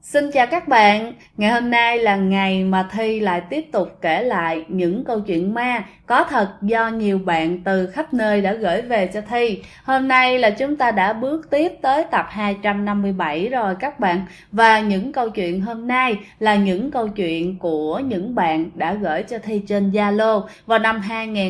Xin chào các bạn, ngày hôm nay là ngày mà Thi lại tiếp tục kể lại những câu chuyện ma có thật do nhiều bạn từ khắp nơi đã gửi về cho Thi. Hôm nay là chúng ta đã bước tiếp tới tập 257 rồi các bạn. Và những câu chuyện hôm nay là những câu chuyện của những bạn đã gửi cho Thi trên Zalo vào năm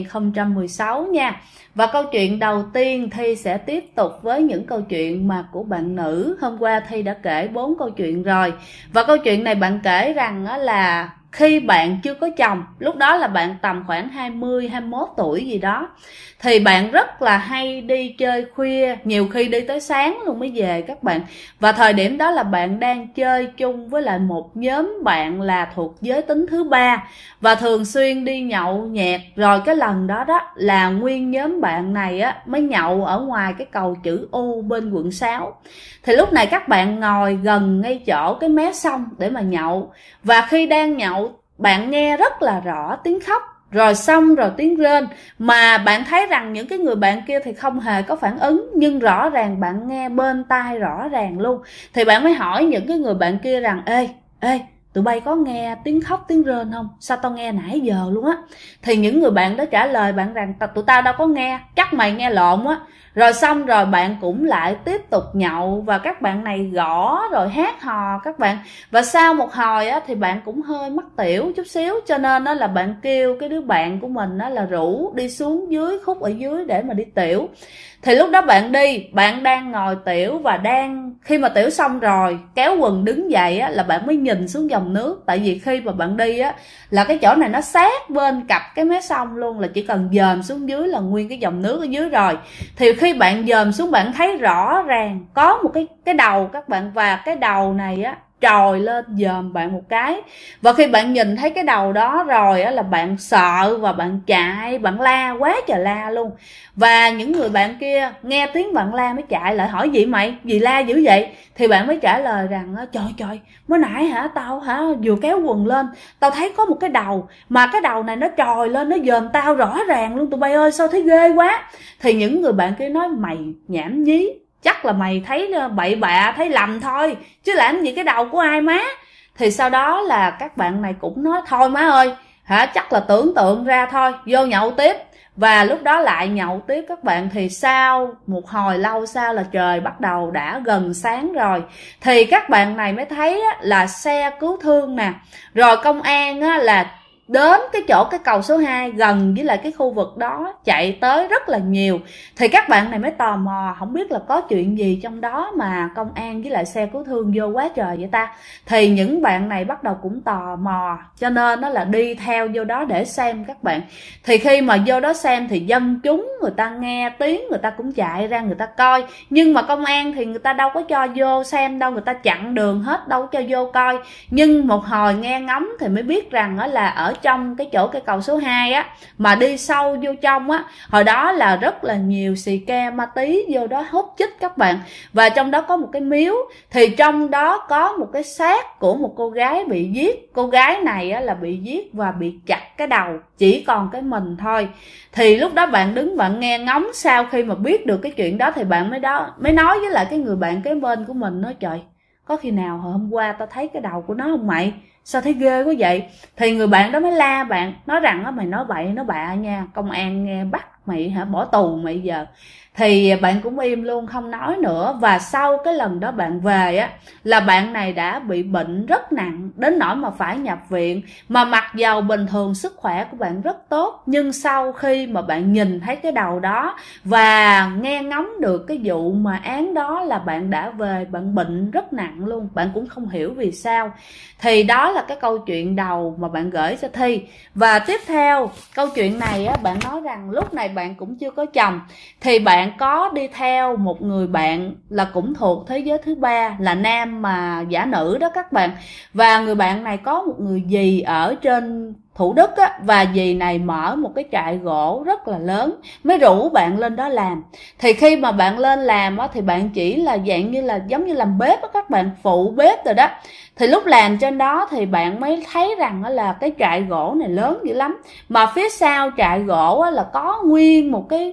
2016 nha. Và câu chuyện đầu tiên Thi sẽ tiếp tục với những câu chuyện mà của bạn nữ. Hôm qua Thi đã kể 4 câu chuyện rồi. Và câu chuyện này bạn kể rằng là khi bạn chưa có chồng, lúc đó là bạn tầm khoảng 20-21 tuổi gì đó, thì bạn rất là hay đi chơi khuya, nhiều khi đi tới sáng luôn mới về các bạn. Và thời điểm đó là bạn đang chơi chung với lại một nhóm bạn là thuộc giới tính thứ ba, và thường xuyên đi nhậu nhẹt. Rồi cái lần đó đó là nguyên nhóm bạn này á mới nhậu ở ngoài cái cầu chữ U bên quận 6. Thì lúc này các bạn ngồi gần ngay chỗ cái mé sông để mà nhậu. Và khi đang nhậu, bạn nghe rất là rõ tiếng khóc, rồi xong rồi tiếng rên, mà bạn thấy rằng những cái người bạn kia thì không hề có phản ứng, nhưng rõ ràng bạn nghe bên tai rõ ràng luôn. Thì bạn mới hỏi những cái người bạn kia rằng: Ê, tụi bay có nghe tiếng khóc tiếng rên không? Sao tao nghe nãy giờ luôn á? Thì những người bạn đó trả lời bạn rằng: tụi tao đâu có nghe, chắc mày nghe lộn á. Rồi xong rồi bạn cũng lại tiếp tục nhậu, và các bạn này gõ rồi hát hò các bạn. Và sau một hồi á thì bạn cũng hơi mắc tiểu chút xíu, cho nên đó là bạn kêu cái đứa bạn của mình đó là rủ đi xuống dưới khúc ở dưới để mà đi tiểu. Thì lúc đó bạn đi, bạn đang ngồi tiểu, và khi mà tiểu xong rồi kéo quần đứng dậy á là bạn mới nhìn xuống dòng nước. Tại vì khi mà bạn đi á là cái chỗ này nó sát bên cặp cái mé sông luôn, là chỉ cần dòm xuống dưới là nguyên cái dòng nước ở dưới rồi. Thì khi bạn dòm xuống bạn thấy rõ ràng có một cái đầu các bạn, và cái đầu này á trồi lên dòm bạn một cái. Và khi bạn nhìn thấy cái đầu đó rồi á là bạn sợ và bạn chạy, bạn la quá trời la luôn. Và những người bạn kia nghe tiếng bạn la mới chạy lại hỏi: gì mày, gì la dữ vậy? Thì bạn mới trả lời rằng: trời, mới nãy tao vừa kéo quần lên, tao thấy có một cái đầu, mà cái đầu này nó trồi lên, nó dòm tao rõ ràng luôn, tụi bay ơi sao thấy ghê quá. Thì những người bạn kia nói: mày nhảm nhí, chắc là mày thấy bậy bạ, thấy lầm thôi, chứ làm gì cái đầu của ai má. Thì sau đó là các bạn này cũng nói: thôi má ơi, chắc là tưởng tượng ra thôi, vô nhậu tiếp. Và lúc đó lại nhậu tiếp các bạn. Thì sau một hồi lâu sau là trời bắt đầu đã gần sáng rồi, thì các bạn này mới thấy là xe cứu thương nè, rồi công an là đến cái chỗ cái cầu số 2 gần với lại cái khu vực đó chạy tới rất là nhiều. Thì các bạn này mới tò mò, không biết là có chuyện gì trong đó mà công an với lại xe cứu thương vô quá trời vậy ta. Thì những bạn này bắt đầu cũng tò mò, cho nên nó là đi theo vô đó để xem các bạn. Thì khi mà vô đó xem thì dân chúng người ta nghe tiếng, người ta cũng chạy ra người ta coi. Nhưng mà công an thì người ta đâu có cho vô xem đâu, người ta chặn đường hết, đâu có cho vô coi. Nhưng một hồi nghe ngóng thì mới biết rằng là ở trong cái chỗ cái cầu số 2 á, mà đi sâu vô trong á, hồi đó là rất là nhiều xì ke ma tí vô đó hút chích các bạn. Và trong đó có một cái miếu, thì trong đó có một cái xác của một cô gái bị giết. Cô gái này á là bị giết và bị chặt cái đầu, chỉ còn cái mình thôi. Thì lúc đó bạn đứng bạn nghe ngóng, sau khi mà biết được cái chuyện đó thì bạn mới nói với lại cái người bạn kế bên của mình, nói: trời, có khi nào hôm qua tao thấy cái đầu của nó không mày? Sao thấy ghê quá vậy? Thì người bạn đó mới la bạn, nói rằng mày nói bậy nói bạ nha, công an nghe bắt mày bỏ tù mày giờ. Thì bạn cũng im luôn không nói nữa. Và sau cái lần đó bạn về á là bạn này đã bị bệnh rất nặng, đến nỗi mà phải nhập viện. Mà mặc dầu bình thường sức khỏe của bạn rất tốt, nhưng sau khi mà bạn nhìn thấy cái đầu đó và nghe ngóng được cái vụ mà án đó là bạn đã về, bạn bệnh rất nặng luôn, bạn cũng không hiểu vì sao. Thì đó là cái câu chuyện đầu mà bạn gửi cho Thi. Và tiếp theo câu chuyện này á, bạn nói rằng lúc này bạn cũng chưa có chồng, thì bạn có đi theo một người bạn là cũng thuộc thế giới thứ ba, là nam mà giả nữ đó các bạn. Và người bạn này có một người dì ở trên Thủ Đức á, và dì này mở một cái trại gỗ rất là lớn, mới rủ bạn lên đó làm. Thì khi mà bạn lên làm á, thì bạn chỉ là dạng như là giống như làm bếp á các bạn, phụ bếp rồi đó. Thì lúc làm trên đó thì bạn mới thấy rằng là cái trại gỗ này lớn dữ lắm. Mà phía sau trại gỗ là có nguyên một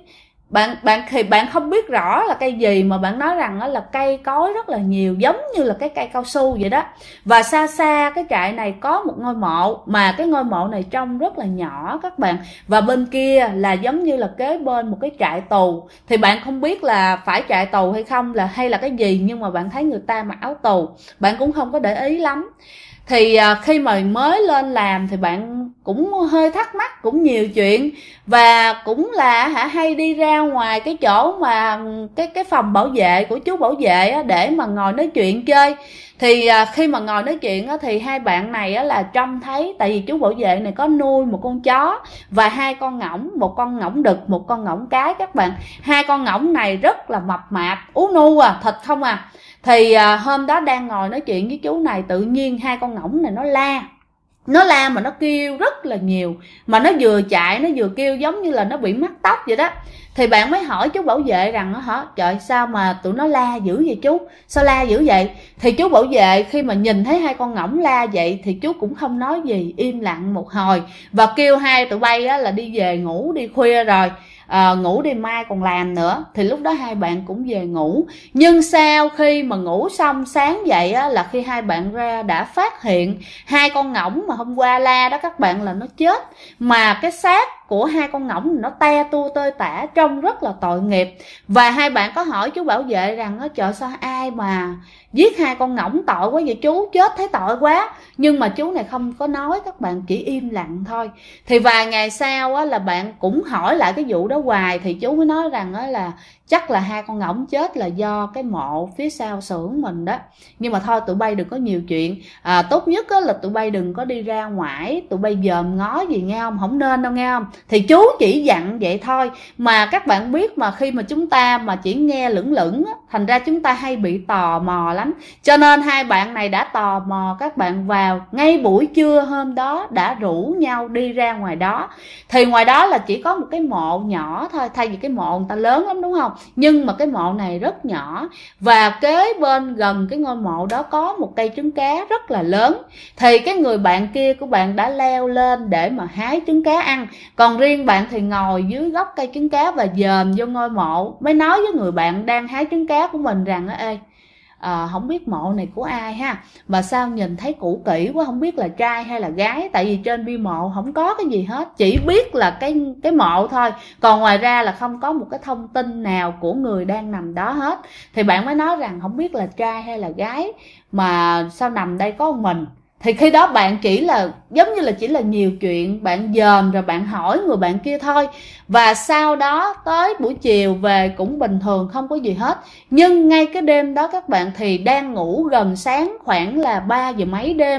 bạn không biết rõ là cây gì mà bạn nói rằng là cây cối rất là nhiều, giống như là cái cây cao su vậy đó. Và xa xa cái trại này có một ngôi mộ, mà cái ngôi mộ này trông rất là nhỏ các bạn, và bên kia là giống như là kế bên một cái trại tù. Thì bạn không biết là phải trại tù hay không, là hay là cái gì, nhưng mà bạn thấy người ta mặc áo tù, bạn cũng không có để ý lắm. Thì khi mà mới lên làm thì bạn cũng hơi thắc mắc, cũng nhiều chuyện, và cũng là hay đi ra ngoài cái chỗ mà cái phòng bảo vệ của chú bảo vệ để mà ngồi nói chuyện chơi. Thì khi mà ngồi nói chuyện thì hai bạn này là trông thấy, tại vì chú bảo vệ này có nuôi một con chó và hai con ngỗng, một con ngỗng đực, một con ngỗng cái các bạn. Hai con ngỗng này rất là mập mạp, ú nu thịt không Thì hôm đó đang ngồi nói chuyện với chú này, tự nhiên hai con ngỗng này nó la mà nó kêu rất là nhiều, mà nó vừa chạy nó vừa kêu giống như là nó bị mắc tóc vậy đó. Thì bạn mới hỏi chú bảo vệ rằng trời, sao mà tụi nó la dữ vậy chú, sao la dữ vậy? Thì chú bảo vệ khi mà nhìn thấy hai con ngỗng la vậy thì chú cũng không nói gì, im lặng một hồi và kêu hai tụi bay là đi về ngủ đi, khuya rồi, ngủ đi mai còn làm nữa. Thì lúc đó hai bạn cũng về ngủ. Nhưng sau khi mà ngủ xong, sáng dậy là khi hai bạn ra đã phát hiện hai con ngỗng mà hôm qua la đó các bạn là nó chết, mà cái xác của hai con ngỗng nó te tua tơi tả, trông rất là tội nghiệp. Và hai bạn có hỏi chú bảo vệ rằng trời, sao ai mà giết hai con ngỗng, tội quá vậy chú, chết thấy tội quá. Nhưng mà chú này không có nói các bạn, chỉ im lặng thôi. Thì vài ngày sau là bạn cũng hỏi lại cái vụ đó hoài, thì chú mới nói rằng là chắc là hai con ngỗng chết là do cái mộ phía sau xưởng mình đó. Nhưng mà thôi, tụi bay đừng có nhiều chuyện, tốt nhất là tụi bay đừng có đi ra ngoài, tụi bay dòm ngó gì nghe không, không nên đâu nghe không. Thì chú chỉ dặn vậy thôi. Mà các bạn biết mà, khi mà chúng ta mà chỉ nghe lửng lửng thành ra chúng ta hay bị tò mò lắm. Cho nên hai bạn này đã tò mò các bạn vào ngay buổi trưa hôm đó, đã rủ nhau đi ra ngoài đó. Thì ngoài đó là chỉ có một cái mộ nhỏ thôi, thay vì cái mộ người ta lớn lắm đúng không, nhưng mà cái mộ này rất nhỏ. Và kế bên gần cái ngôi mộ đó có một cây trứng cá rất là lớn. Thì cái người bạn kia của bạn đã leo lên để mà hái trứng cá ăn, còn riêng bạn thì ngồi dưới gốc cây trứng cá và dòm vô ngôi mộ. Mới nói với người bạn đang hái trứng cá của mình rằng ê, không biết mộ này của ai ha, mà sao nhìn thấy cũ kỹ quá, không biết là trai hay là gái, tại vì trên bia mộ không có cái gì hết, chỉ biết là cái mộ thôi, còn ngoài ra là không có một cái thông tin nào của người đang nằm đó hết. Thì bạn mới nói rằng không biết là trai hay là gái, mà sao nằm đây có một mình. Thì khi đó bạn chỉ là giống như là chỉ là nhiều chuyện, bạn dòm rồi bạn hỏi người bạn kia thôi. Và sau đó tới buổi chiều về cũng bình thường, không có gì hết. Nhưng ngay cái đêm đó các bạn thì đang ngủ gần sáng, khoảng là 3 giờ mấy đêm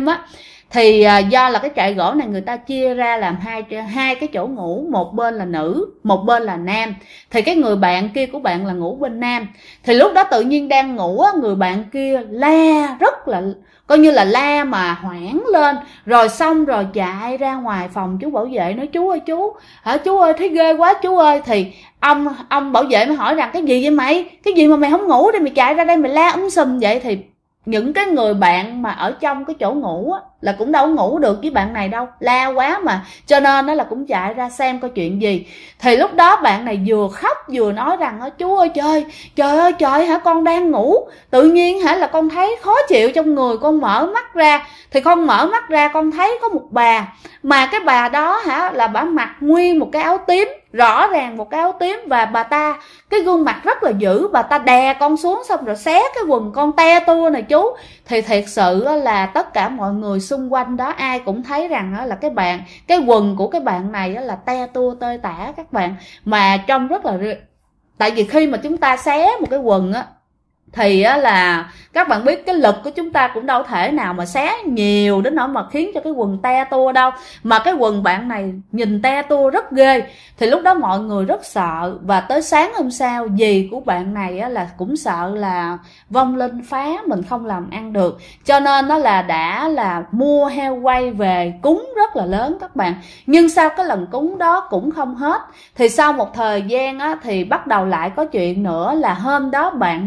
thì do là cái trại gỗ này người ta chia ra làm hai cái chỗ ngủ, một bên là nữ, một bên là nam. Thì cái người bạn kia của bạn là ngủ bên nam. Thì lúc đó tự nhiên đang ngủ người bạn kia la rất là, coi như là la mà hoảng lên, rồi xong rồi chạy ra ngoài phòng chú bảo vệ nói chú ơi chú ơi thấy ghê quá chú ơi. Thì ông bảo vệ mới hỏi rằng cái gì vậy mày, cái gì mà mày không ngủ đi, mày chạy ra đây mày la sùm vậy. Thì những cái người bạn mà ở trong cái chỗ ngủ là cũng đâu ngủ được với bạn này đâu, la quá mà, cho nên nó là cũng chạy ra xem có chuyện gì. Thì lúc đó bạn này vừa khóc vừa nói rằng chú ơi trời hả, con đang ngủ tự nhiên là con thấy khó chịu trong người, con mở mắt ra thì con mở mắt ra con thấy có một bà, mà cái bà đó là bà mặc nguyên một cái áo tím, rõ ràng một cái áo tím, và bà ta cái gương mặt rất là dữ, bà ta đè con xuống xong rồi xé cái quần con te tua này chú. Thì thiệt sự là tất cả mọi người xung quanh đó ai cũng thấy rằng là cái quần của cái bạn này là te tua tơi tả các bạn, mà trông rất là, tại vì khi mà chúng ta xé một cái quần thì là các bạn biết cái lực của chúng ta cũng đâu thể nào mà xé nhiều đến nỗi mà khiến cho cái quần te tua đâu, mà cái quần bạn này nhìn te tua rất ghê. Thì lúc đó mọi người rất sợ, và tới sáng hôm sau dì của bạn này là cũng sợ là vong linh phá mình không làm ăn được, cho nên nó là đã là mua heo quay về cúng rất là lớn các bạn. Nhưng sau cái lần cúng đó cũng không hết, thì sau một thời gian thì bắt đầu lại có chuyện nữa, là hôm đó bạn đang ngủ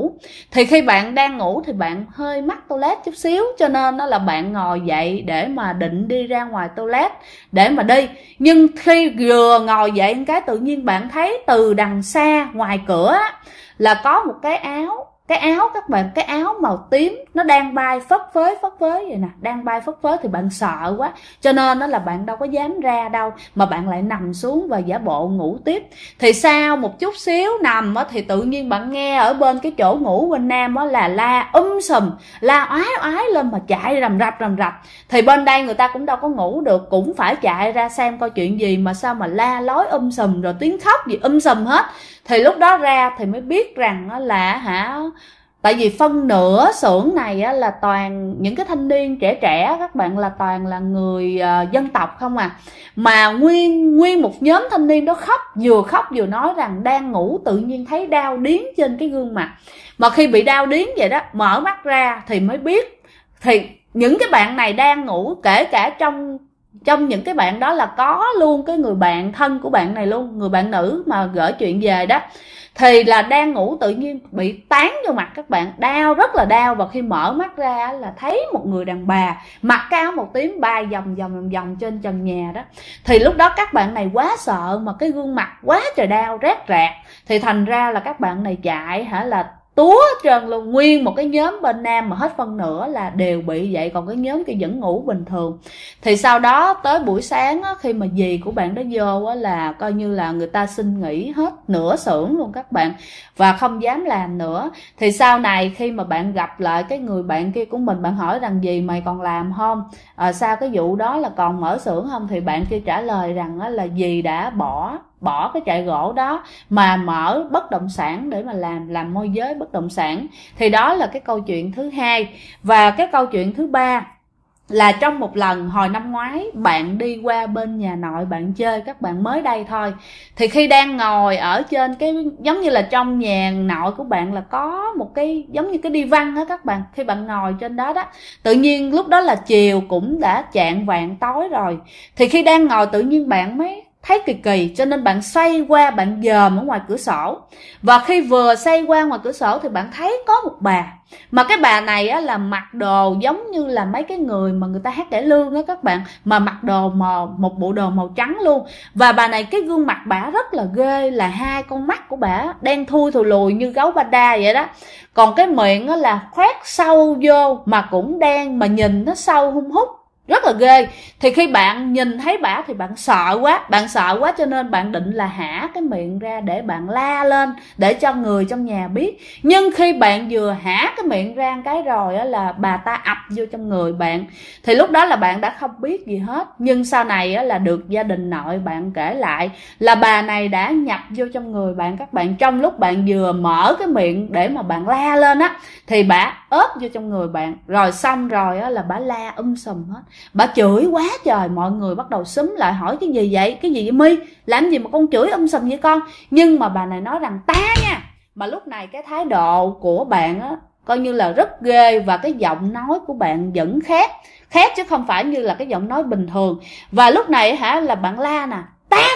ngủ. Thì khi bạn đang ngủ thì bạn hơi mắc toilet chút xíu, cho nên đó là bạn ngồi dậy để mà định đi ra ngoài toilet để mà đi. Nhưng khi vừa ngồi dậy một cái, tự nhiên bạn thấy từ đằng xa ngoài cửa là có một cái áo các bạn, cái áo màu tím nó đang bay phấp phới vậy nè, đang bay phấp phới. Thì bạn sợ quá, cho nên đó là bạn đâu có dám ra đâu, mà bạn lại nằm xuống và giả bộ ngủ tiếp. Thì sau một chút xíu nằm thì tự nhiên bạn nghe ở bên cái chỗ ngủ bên nam là la sùm, la oái lên mà chạy rầm rập. Thì bên đây người ta cũng đâu có ngủ được, cũng phải chạy ra xem coi chuyện gì mà sao mà la lối sùm, rồi tiếng khóc gì sùm hết. Thì lúc đó ra thì mới biết rằng là tại vì phân nửa xưởng này là toàn những cái thanh niên trẻ các bạn, là toàn là người dân tộc không à. Mà nguyên một nhóm thanh niên đó khóc vừa nói rằng đang ngủ tự nhiên thấy đau điếng trên cái gương mặt. Mà khi bị đau điếng vậy đó, mở mắt ra thì mới biết, thì những cái bạn này đang ngủ, kể cả trong những cái bạn đó là có luôn cái người bạn thân của bạn này luôn, người bạn nữ mà gửi chuyện về đó, thì là đang ngủ tự nhiên bị tán vô mặt các bạn, đau, rất là đau. Và khi mở mắt ra là thấy một người đàn bà mặc cái áo màu tím bay vòng trên trần nhà đó. Thì lúc đó các bạn này quá sợ, mà cái gương mặt quá trời đau rát rạc, thì thành ra là các bạn này chạy là túa hết trơn luôn. Nguyên một cái nhóm bên nam mà hết phân nửa là đều bị vậy, còn cái nhóm kia vẫn ngủ bình thường. Thì sau đó tới buổi sáng khi mà dì của bạn đó vô là coi như là người ta xin nghỉ hết nửa xưởng luôn các bạn, và không dám làm nữa. Thì sau này khi mà bạn gặp lại cái người bạn kia của mình, bạn hỏi rằng dì mày còn làm không, sao cái vụ đó là còn mở xưởng không, thì bạn kia trả lời rằng là dì đã bỏ cái trại gỗ đó mà mở bất động sản để mà làm môi giới bất động sản. Thì đó là cái câu chuyện thứ hai. Và cái câu chuyện thứ ba là trong một lần hồi năm ngoái, bạn đi qua bên nhà nội bạn chơi, các bạn mới đây thôi. Thì khi đang ngồi ở trên cái giống như là trong nhà nội của bạn là có một cái giống như cái đi văn á các bạn. Khi bạn ngồi trên đó đó, tự nhiên lúc đó là chiều cũng đã chạng vạng tối rồi. Thì khi đang ngồi tự nhiên bạn mới thấy kỳ, cho nên bạn xoay qua bạn dòm ở ngoài cửa sổ. Và khi vừa xoay qua ngoài cửa sổ thì bạn thấy có một bà, mà cái bà này là mặc đồ giống như là mấy cái người mà người ta hát cải lương á các bạn, mà mặc đồ một bộ đồ màu trắng luôn. Và bà này cái gương mặt bả rất là ghê, là hai con mắt của bả đen thui thù lùi như gấu ba đa vậy đó. Còn cái miệng là khoét sâu vô mà cũng đen, mà nhìn nó sâu hun hút, rất là ghê. Thì khi bạn nhìn thấy bả thì bạn sợ quá, cho nên bạn định là hả cái miệng ra để bạn la lên để cho người trong nhà biết. Nhưng khi bạn vừa hả cái miệng ra cái rồi là bà ta ập vô trong người bạn. Thì lúc đó là bạn đã không biết gì hết, nhưng sau này là được gia đình nội bạn kể lại là bà này đã nhập vô trong người bạn các bạn. Trong lúc bạn vừa mở cái miệng để mà bạn la lên thì bả ốp vô trong người bạn, rồi xong rồi là bả la sùm hết. Bà chửi quá trời, mọi người bắt đầu xúm lại hỏi cái gì vậy My, làm gì mà con chửi sùm vậy con. Nhưng mà bà này nói rằng ta nha. Mà lúc này cái thái độ của bạn coi như là rất ghê, và cái giọng nói của bạn vẫn khác chứ không phải như là cái giọng nói bình thường. Và lúc này là bạn la nè,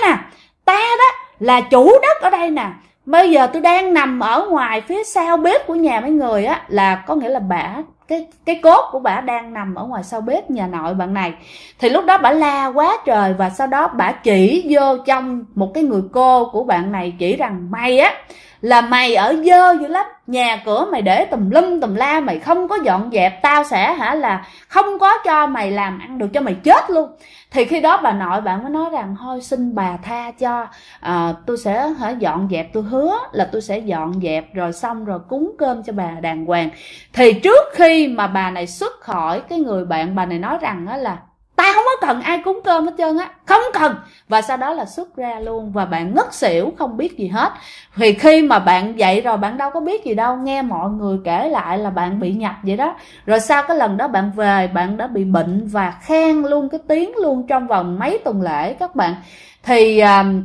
ta đó là chủ đất ở đây nè, bây giờ tôi đang nằm ở ngoài phía sau bếp của nhà mấy người là có nghĩa là bả cái cốt của bả đang nằm ở ngoài sau bếp nhà nội bạn này. Thì lúc đó bả la quá trời, và sau đó bả chỉ vô trong một cái người cô của bạn này, chỉ rằng mày là mày ở dơ dữ lắm, nhà cửa mày để tùm lum tùm la, mày không có dọn dẹp, tao sẽ là không có cho mày làm ăn được, cho mày chết luôn. Thì khi đó bà nội bạn mới nói rằng thôi xin bà tha cho, tôi sẽ dọn dẹp, tôi hứa là tôi sẽ dọn dẹp rồi xong rồi cúng cơm cho bà đàng hoàng. Thì trước khi mà bà này xuất khỏi cái người bạn, bà này nói rằng là ta không có cần ai cúng cơm hết trơn không cần. Và sau đó là xuất ra luôn, và bạn ngất xỉu không biết gì hết. Thì khi mà bạn dậy rồi bạn đâu có biết gì đâu, nghe mọi người kể lại là bạn bị nhập vậy đó. Rồi sau cái lần đó bạn về, bạn đã bị bệnh và khan luôn cái tiếng luôn trong vòng mấy tuần lễ các bạn. Thì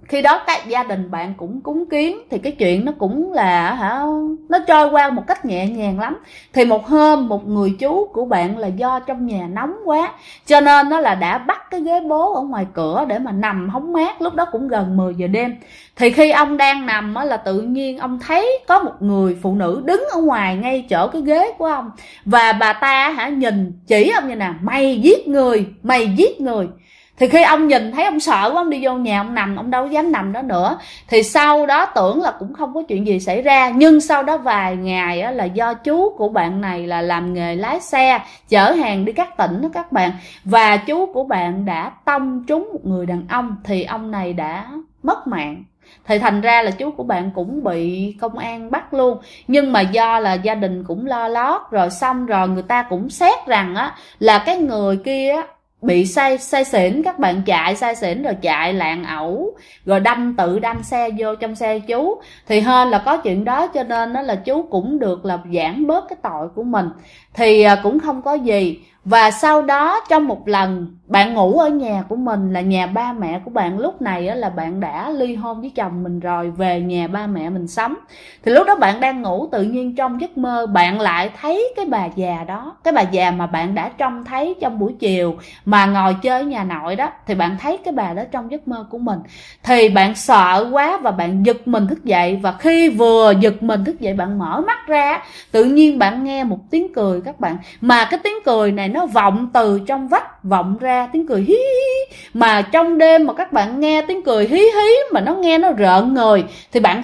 khi đó các gia đình bạn cũng cúng kiến, thì cái chuyện nó cũng là nó trôi qua một cách nhẹ nhàng lắm. Thì một hôm một người chú của bạn là do trong nhà nóng quá, cho nên nó là đã bắt cái ghế bố ở ngoài cửa để mà nằm hóng mát. Lúc đó cũng gần 10 giờ đêm. Thì khi ông đang nằm là tự nhiên ông thấy có một người phụ nữ đứng ở ngoài ngay chỗ cái ghế của ông, và bà ta nhìn chỉ ông như nào: mày giết người, mày giết người. Thì khi ông nhìn thấy ông sợ quá, ông đi vô nhà ông nằm, ông đâu dám nằm đó nữa. Thì sau đó tưởng là cũng không có chuyện gì xảy ra, nhưng sau đó vài ngày là do chú của bạn này là làm nghề lái xe chở hàng đi các tỉnh đó các bạn, và chú của bạn đã tông trúng một người đàn ông, thì ông này đã mất mạng. Thì thành ra là chú của bạn cũng bị công an bắt luôn. Nhưng mà do là gia đình cũng lo lót rồi, xong rồi người ta cũng xét rằng là cái người kia bị say xỉn, các bạn, chạy say xỉn rồi chạy lạng ẩu, rồi tự đâm xe vô trong xe chú. Thì hên là có chuyện đó, cho nên là chú cũng được là giảm bớt cái tội của mình, thì cũng không có gì. Và sau đó trong một lần bạn ngủ ở nhà của mình, là nhà ba mẹ của bạn, lúc này là bạn đã ly hôn với chồng mình rồi, về nhà ba mẹ mình sống. Thì lúc đó bạn đang ngủ, tự nhiên trong giấc mơ bạn lại thấy cái bà già đó, cái bà già mà bạn đã trông thấy trong buổi chiều mà ngồi chơi ở nhà nội đó. Thì bạn thấy cái bà đó trong giấc mơ của mình, thì bạn sợ quá và bạn giật mình thức dậy. Và khi vừa giật mình thức dậy, bạn mở mắt ra, tự nhiên bạn nghe một tiếng cười các bạn. Mà cái tiếng cười này nó vọng từ trong vách vọng ra, tiếng cười hí hí. Mà trong đêm mà các bạn nghe tiếng cười hí hí mà nó nghe nó rợn người, thì bạn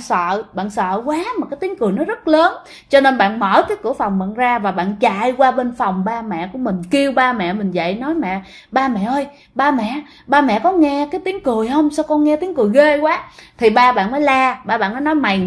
sợ quá, mà cái tiếng cười nó rất lớn. Cho nên bạn mở cái cửa phòng bạn ra, và bạn chạy qua bên phòng ba mẹ của mình, kêu ba mẹ mình dậy, nói: ba mẹ ơi, ba mẹ có nghe cái tiếng cười không? Sao con nghe tiếng cười ghê quá? Thì ba bạn mới la, ba bạn mới nói: mày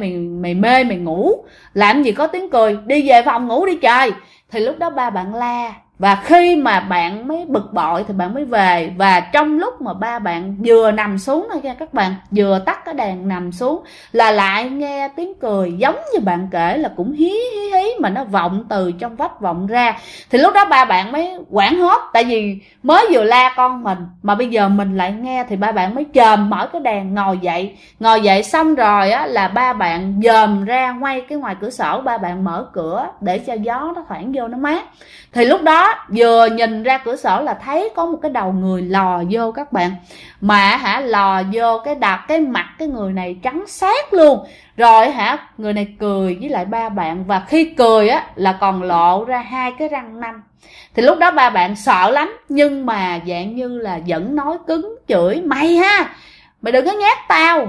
mê mày ngủ, làm gì có tiếng cười, đi về phòng ngủ đi trời. Thì lúc đó ba bạn la, và khi mà bạn mới bực bội thì bạn mới về. Và trong lúc mà ba bạn vừa nằm xuống thôi nha các bạn, vừa tắt cái đèn nằm xuống, là lại nghe tiếng cười giống như bạn kể, là cũng hí hí hí, mà nó vọng từ trong vách vọng ra. Thì lúc đó ba bạn mới hoảng hốt, tại vì mới vừa la con mình mà bây giờ mình lại nghe. Thì ba bạn mới chồm mở cái đèn, ngồi dậy xong rồi là ba bạn dòm ra ngay cái ngoài cửa sổ, ba bạn mở cửa để cho gió nó thoảng vô nó mát. Thì lúc đó vừa nhìn ra cửa sổ là thấy có một cái đầu người lò vô các bạn. Mà lò vô cái mặt cái người này trắng xác luôn. Rồi người này cười với lại ba bạn, và khi cười là còn lộ ra 2 cái răng nanh. Thì lúc đó ba bạn sợ lắm, nhưng mà dạng như là vẫn nói cứng, chửi: mày đừng có nhát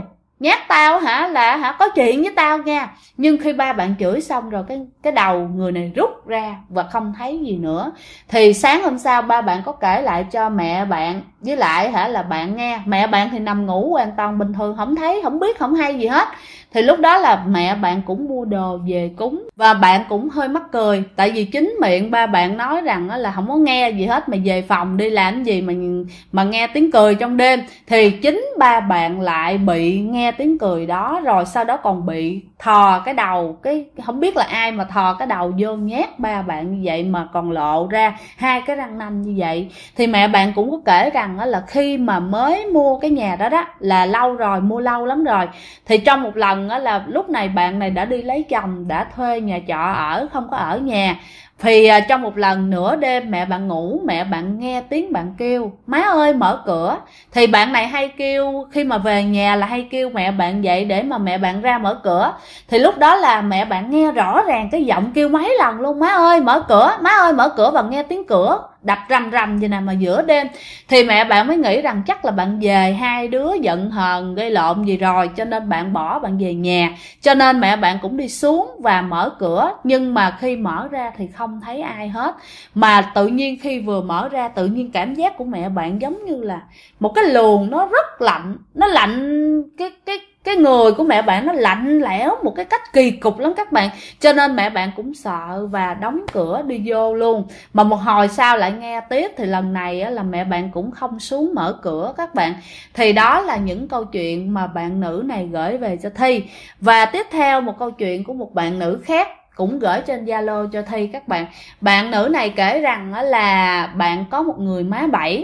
tao là có chuyện với tao nha. Nhưng khi ba bạn chửi xong rồi, cái đầu người này rút ra và không thấy gì nữa. Thì sáng hôm sau ba bạn có kể lại cho mẹ bạn với lại là bạn nghe. Mẹ bạn thì nằm ngủ hoàn toàn bình thường, không thấy, không biết, không hay gì hết. Thì lúc đó là mẹ bạn cũng mua đồ về cúng, và bạn cũng hơi mắc cười, tại vì chính miệng ba bạn nói rằng là không có nghe gì hết, mà về phòng đi làm gì mà nghe tiếng cười trong đêm. Thì chính ba bạn lại bị nghe tiếng cười đó, rồi sau đó còn bị thò cái đầu, không biết là ai mà thò cái đầu vô nhét ba bạn như vậy, mà còn lộ ra 2 cái răng nanh như vậy. Thì mẹ bạn cũng có kể rằng là khi mà mới mua cái nhà đó là lâu rồi, mua lâu lắm rồi. Thì trong một lần là lúc này bạn này đã đi lấy chồng, đã thuê nhà trọ ở, không có ở nhà. Thì trong một lần nửa đêm mẹ bạn ngủ, mẹ bạn nghe tiếng bạn kêu: má ơi mở cửa. Thì bạn này hay kêu, khi mà về nhà là hay kêu mẹ bạn dậy để mà mẹ bạn ra mở cửa. Thì lúc đó là mẹ bạn nghe rõ ràng cái giọng kêu mấy lần luôn: má ơi mở cửa, má ơi mở cửa. Và nghe tiếng cửa đập rầm rầm vậy nè, mà giữa đêm. Thì mẹ bạn mới nghĩ rằng chắc là bạn về, hai đứa giận hờn gây lộn gì rồi, cho nên bạn bỏ bạn về nhà. Cho nên mẹ bạn cũng đi xuống và mở cửa, nhưng mà khi mở ra thì không thấy ai hết. Mà tự nhiên khi vừa mở ra, tự nhiên cảm giác của mẹ bạn giống như là một cái luồng nó rất lạnh, nó lạnh cái người của mẹ bạn, nó lạnh lẽo một cái cách kỳ cục lắm các bạn. Cho nên mẹ bạn cũng sợ và đóng cửa đi vô luôn. Mà một hồi sau lại nghe tiếp, thì lần này là mẹ bạn cũng không xuống mở cửa các bạn. Thì đó là những câu chuyện mà bạn nữ này gửi về cho Thi. Và tiếp theo một câu chuyện của một bạn nữ khác cũng gửi trên Zalo cho Thi các bạn. Bạn nữ này kể rằng là bạn có một người má 7.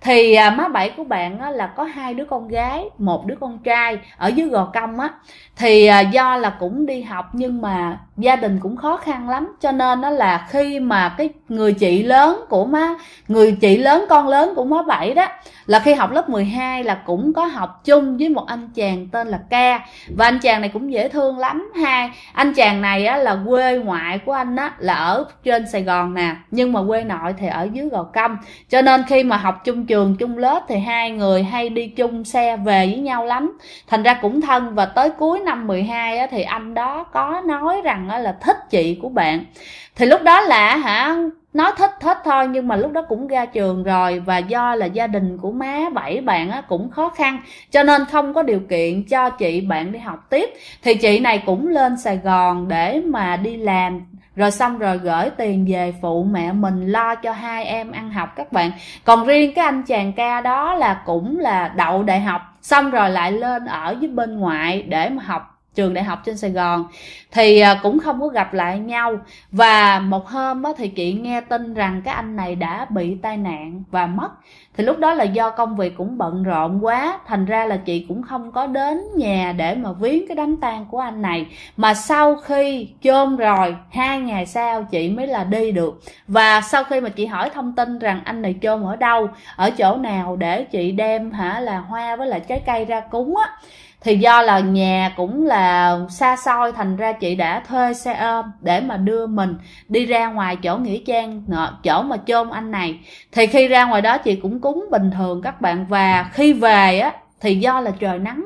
Thì má Bảy của bạn á, là có 2 đứa con gái, 1 đứa con trai ở dưới Gò Công á. Thì do là cũng đi học nhưng mà gia đình cũng khó khăn lắm, cho nên đó là khi mà cái người chị lớn con lớn của má Bảy đó, là khi học lớp 12 là cũng có học chung với một anh chàng tên là Ca. Và anh chàng này cũng dễ thương lắm. Anh chàng này á, là quê ngoại của anh á, là ở trên Sài Gòn nè, nhưng mà quê nội thì ở dưới Gò Công. Cho nên khi mà học chung trường chung lớp thì 2 người hay đi chung xe về với nhau lắm, thành ra cũng thân. Và tới cuối năm 12 á, thì anh đó có nói rằng á, là thích chị của bạn. Thì lúc đó là nói thích thôi, nhưng mà lúc đó cũng ra trường rồi, và do là gia đình của má Bảy bạn á, cũng khó khăn, cho nên không có điều kiện cho chị bạn đi học tiếp. Thì chị này cũng lên Sài Gòn để mà đi làm, rồi xong rồi gửi tiền về phụ mẹ mình lo cho 2 em ăn học các bạn. Còn riêng cái anh chàng Ca đó là cũng là đậu đại học, xong rồi lại lên ở với bên ngoại để mà học trường đại học trên Sài Gòn, thì cũng không có gặp lại nhau. Và một hôm á, thì chị nghe tin rằng cái anh này đã bị tai nạn và mất. Thì lúc đó là do công việc cũng bận rộn quá, thành ra là chị cũng không có đến nhà để mà viếng cái đám tang của anh này. Mà sau khi chôn rồi 2 ngày sau chị mới là đi được. Và sau khi mà chị hỏi thông tin rằng anh này chôn ở đâu, ở chỗ nào để chị đem là hoa với lại trái cây ra cúng á, thì do là nhà cũng là xa xôi, thành ra chị đã thuê xe ôm để mà đưa mình đi ra ngoài chỗ nghĩa trang, chỗ mà chôn anh này. Thì khi ra ngoài đó chị cũng cúng bình thường các bạn. Và khi về á thì do là trời nắng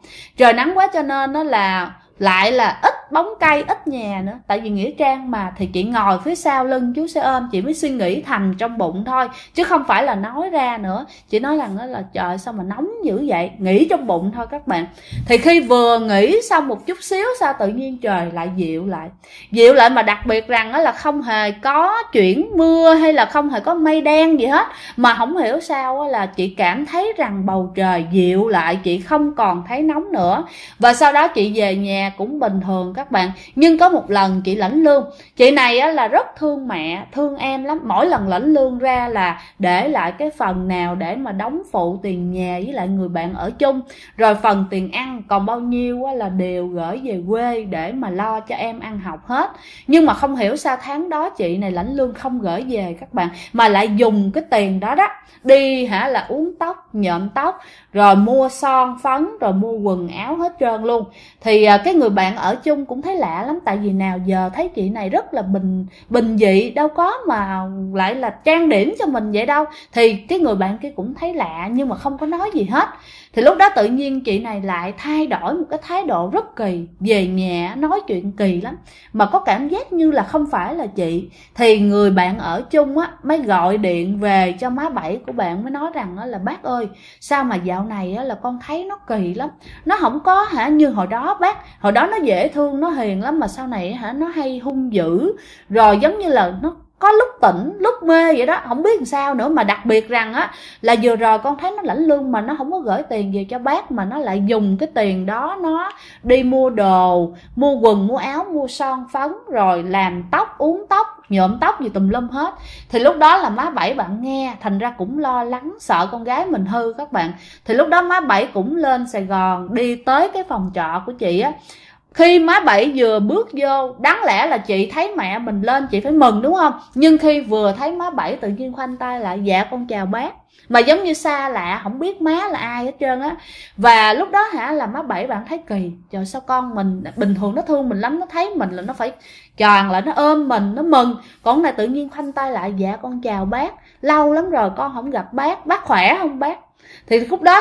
quá cho nên nó là lại là ít bóng cây, ít nhà nữa. Tại vì nghĩa trang mà, thì chị ngồi phía sau lưng chú xe ôm, chị mới suy nghĩ thầm trong bụng thôi, chứ không phải là nói ra nữa. Chị nói rằng đó là trời sao mà nóng dữ vậy, nghĩ trong bụng thôi các bạn. Thì khi vừa nghĩ xong một chút xíu, sao tự nhiên trời lại dịu lại. Mà đặc biệt rằng đó là không hề có chuyển mưa hay là không hề có mây đen gì hết, mà không hiểu sao là chị cảm thấy rằng bầu trời dịu lại, chị không còn thấy nóng nữa. Và sau đó chị về nhà cũng bình thường các bạn. Nhưng có một lần chị lãnh lương. Chị này á, là rất thương mẹ, thương em lắm. Mỗi lần lãnh lương ra là để lại cái phần nào để mà đóng phụ tiền nhà với lại người bạn ở chung, rồi phần tiền ăn còn bao nhiêu á, là đều gửi về quê để mà lo cho em ăn học hết. Nhưng mà không hiểu sao tháng đó chị này lãnh lương không gửi về các bạn, mà lại dùng cái tiền đó đi là uống tóc, nhuộm tóc, rồi mua son phấn, rồi mua quần áo hết trơn luôn. Thì cái người bạn ở chung cũng thấy lạ lắm, tại vì nào giờ thấy chị này rất là bình dị, đâu có mà lại là trang điểm cho mình vậy đâu. Thì cái người bạn kia cũng thấy lạ nhưng mà không có nói gì hết. Thì lúc đó tự nhiên chị này lại thay đổi một cái thái độ rất kỳ, về nhà nói chuyện kỳ lắm, mà có cảm giác như là không phải là chị. Thì người bạn ở chung á mới gọi điện về cho má Bảy của bạn, mới nói rằng là bác ơi, sao mà dạo này là con thấy nó kỳ lắm, nó không có như hồi đó bác, hồi đó nó dễ thương, nó hiền lắm, mà sau này nó hay hung dữ, rồi giống như là nó có lúc tỉnh lúc mê vậy đó, không biết làm sao nữa. Mà đặc biệt rằng á là vừa rồi con thấy nó lãnh lương mà nó không có gửi tiền về cho bác, mà nó lại dùng cái tiền đó nó đi mua đồ, mua quần, mua áo, mua son phấn, rồi làm tóc, uống tóc, nhuộm tóc gì tùm lum hết. Thì lúc đó là má Bảy bạn nghe, thành ra cũng lo lắng sợ con gái mình hư các bạn. Thì lúc đó má Bảy cũng lên Sài Gòn, đi tới cái phòng trọ của chị á. Khi má Bảy vừa bước vô, đáng lẽ là chị thấy mẹ mình lên chị phải mừng đúng không? Nhưng khi vừa thấy má Bảy tự nhiên khoanh tay lại, dạ con chào bác, mà giống như xa lạ, không biết má là ai hết trơn á. Và lúc đó là má Bảy bạn thấy kỳ, trời sao con mình bình thường nó thương mình lắm, nó thấy mình là nó phải tròn lại, nó ôm mình, nó mừng. Còn này tự nhiên khoanh tay lại, dạ con chào bác, lâu lắm rồi con không gặp bác khỏe không bác? Thì lúc đó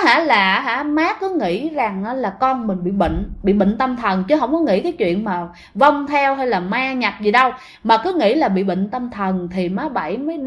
má cứ nghĩ rằng là con mình bị bệnh tâm thần, chứ không có nghĩ cái chuyện mà vong theo hay là ma nhập gì đâu, mà cứ nghĩ là bị bệnh tâm thần. Thì má Bảy mới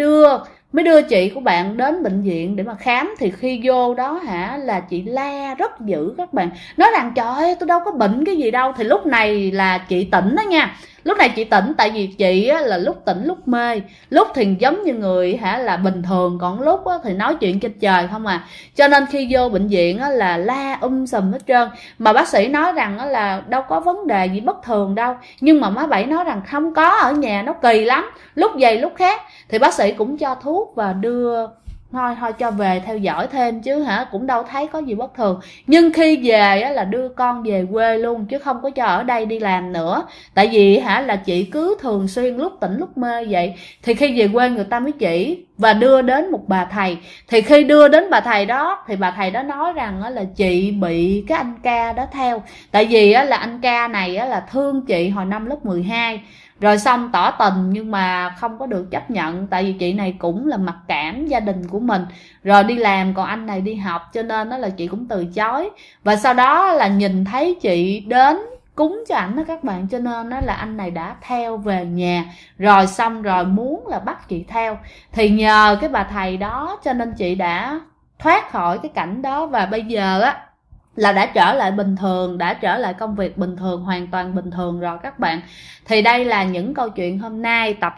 đưa chị của bạn đến bệnh viện để mà khám. Thì khi vô đó là chị la rất dữ các bạn, nói rằng trời ơi tôi đâu có bệnh cái gì đâu. Thì lúc này là chị tỉnh đó nha, lúc này chị tỉnh, tại vì chị là lúc tỉnh lúc mê, lúc thì giống như người là bình thường, còn lúc thì nói chuyện trên trời không à. Cho nên khi vô bệnh viện là la sùm hết trơn. Mà bác sĩ nói rằng là đâu có vấn đề gì bất thường đâu, nhưng mà má Bảy nói rằng không có, ở nhà nó kỳ lắm, lúc vậy lúc khác. Thì bác sĩ cũng cho thuốc và đưa thôi cho về theo dõi thêm chứ hả, cũng đâu thấy có gì bất thường. Nhưng khi về á, là đưa con về quê luôn chứ không có cho ở đây đi làm nữa. Tại vì hả là chị cứ thường xuyên lúc tỉnh lúc mê vậy, thì khi về quê người ta mới chỉ và đưa đến một bà thầy. Thì khi đưa đến bà thầy đó thì bà thầy đó nói rằng á, là chị bị cái anh ca đó theo. Tại vì á, là anh ca này á, là thương chị hồi năm lớp 12, rồi xong tỏ tình nhưng mà không có được chấp nhận, tại vì chị này cũng là mặc cảm gia đình của mình, rồi đi làm còn anh này đi học, cho nên đó là chị cũng từ chối. Và sau đó là nhìn thấy chị đến cúng cho ảnh đó các bạn, cho nên đó là anh này đã theo về nhà, rồi xong rồi muốn là bắt chị theo. Thì nhờ cái bà thầy đó cho nên chị đã thoát khỏi cái cảnh đó, và bây giờ á là đã trở lại bình thường, đã trở lại công việc bình thường, hoàn toàn bình thường rồi các bạn. Thì đây là những câu chuyện hôm nay tập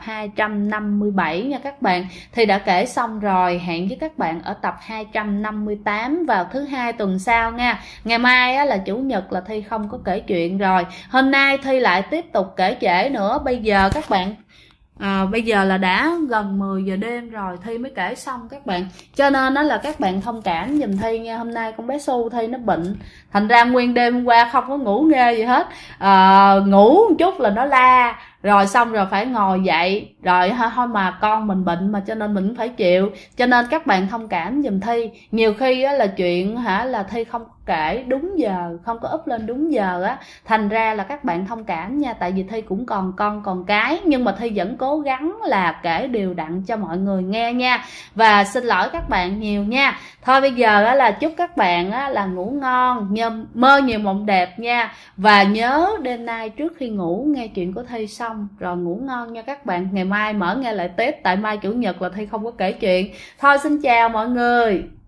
257 nha các bạn. Thì đã kể xong rồi, hẹn với các bạn ở tập 258 vào thứ Hai tuần sau nha. Ngày mai á, là Chủ nhật là Thi không có kể chuyện rồi. Hôm nay Thi lại tiếp tục kể trễ nữa. Bây giờ các bạn bây giờ là đã gần 10 giờ đêm rồi, Thi mới kể xong các bạn. Cho nên đó là các bạn thông cảm giùm Thi nha. Hôm nay con bé Su Thi nó bệnh, thành ra nguyên đêm qua không có ngủ nghe gì hết. Ngủ một chút là nó la, rồi xong rồi phải ngồi dậy, rồi thôi mà con mình bệnh mà, cho nên mình phải chịu. Cho nên các bạn thông cảm giùm Thi. Nhiều khi á, là chuyện là Thi không kể đúng giờ, không có up lên đúng giờ á, thành ra là các bạn thông cảm nha. Tại vì Thi cũng còn con còn cái, nhưng mà Thi vẫn cố gắng là kể đều đặn cho mọi người nghe nha. Và xin lỗi các bạn nhiều nha. Thôi bây giờ á, là chúc các bạn á, là ngủ ngon, mơ nhiều mộng đẹp nha. Và nhớ đêm nay trước khi ngủ nghe chuyện của Thi xong rồi ngủ ngon nha các bạn. Ngày mai mở nghe lại tiếp, tại mai Chủ nhật là Thi không có kể chuyện. Thôi xin chào mọi người.